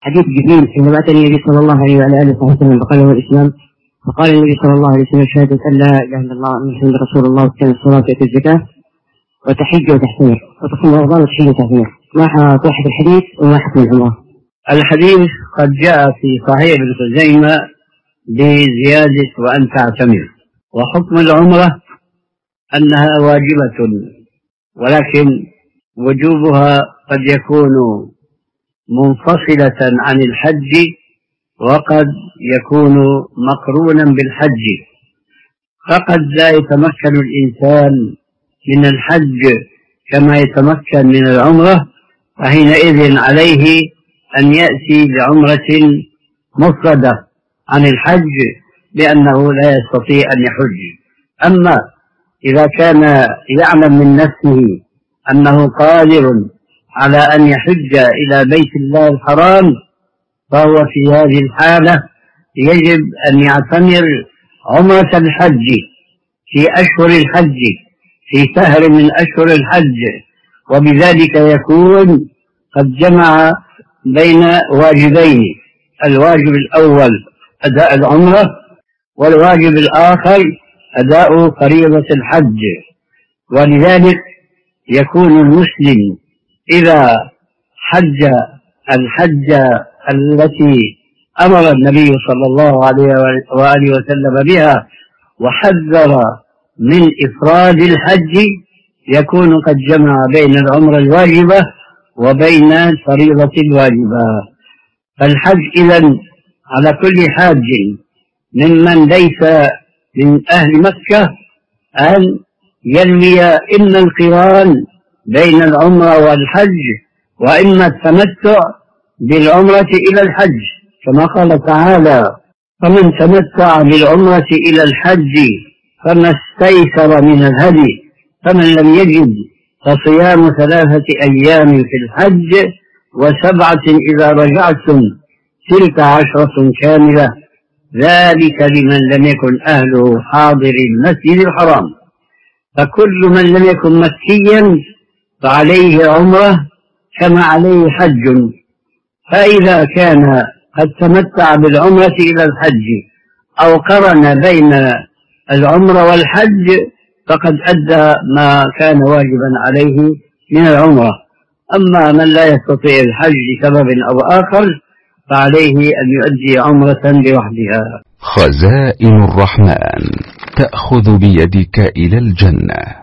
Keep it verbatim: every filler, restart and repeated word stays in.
حديث جبريل حينما أتى النبي صلى الله عليه وعلى آله وسلم فقال له الإسلام، فقال النبي صلى الله عليه وسلم: شهادة أن لا إله إلا الله وأن محمدا رسول الله وإقام الصلاة وإيتاء الزكاة وتحج وتحتمر وتصوم رمضان وتحج وتحتمر. ما صحة الحديث وما حكم العمرة؟ الحديث قد جاء في صحيح ابن خزيمة بزيادة وأن تعتمر، وحكم العمرة أنها واجبة، ولكن وجوبها قد يكون منفصلة عن الحج وقد يكون مقرونا بالحج، فقد لا يتمكن الإنسان من الحج كما يتمكن من العمرة، فحينئذ عليه أن يأتي بعمرة مفردة عن الحج لأنه لا يستطيع أن يحج. أما إذا كان يعلم من نفسه أنه قادر على أن يحج إلى بيت الله الحرام، فهو في هذه الحالة يجب أن يعتمر عمرة الحج في أشهر الحج، في شهر من أشهر الحج، وبذلك يكون قد جمع بين واجبين: الواجب الأول أداء العمرة، والواجب الآخر أداء فريضة الحج. ولذلك يكون المسلم إذا حج الحج التي أمر النبي صلى الله عليه وآله وسلم بها وحذر من إفراد الحج، يكون قد جمع بين العمرة الواجبة وبين الفريضة الواجبة. فالحج إذن على كل حاج ممن ليس من أهل مكة أن ينوي إما القران بين العمرة والحج وإما التمتع بالعمرة إلى الحج، كما قال تعالى: فمن تمتع بالعمرة إلى الحج فما استيسر من الهدي، فمن لم يجد فصيام ثلاثة أيام في الحج وسبعة إذا رجعتم تلك عشرة كاملة، ذلك لمن لم يكن أهله حاضر المسجد الحرام. فكل من لم يكن مكيا فعليه عمرة كما عليه حج. فإذا كان قد تمتع بالعمرة إلى الحج أو قرن بين العمرة والحج فقد أدى ما كان واجبا عليه من العمرة. أما من لا يستطيع الحج لسبب أو آخر فعليه أن يؤدي عمرة لوحدها. خزائن الرحمن تأخذ بيدك إلى الجنة.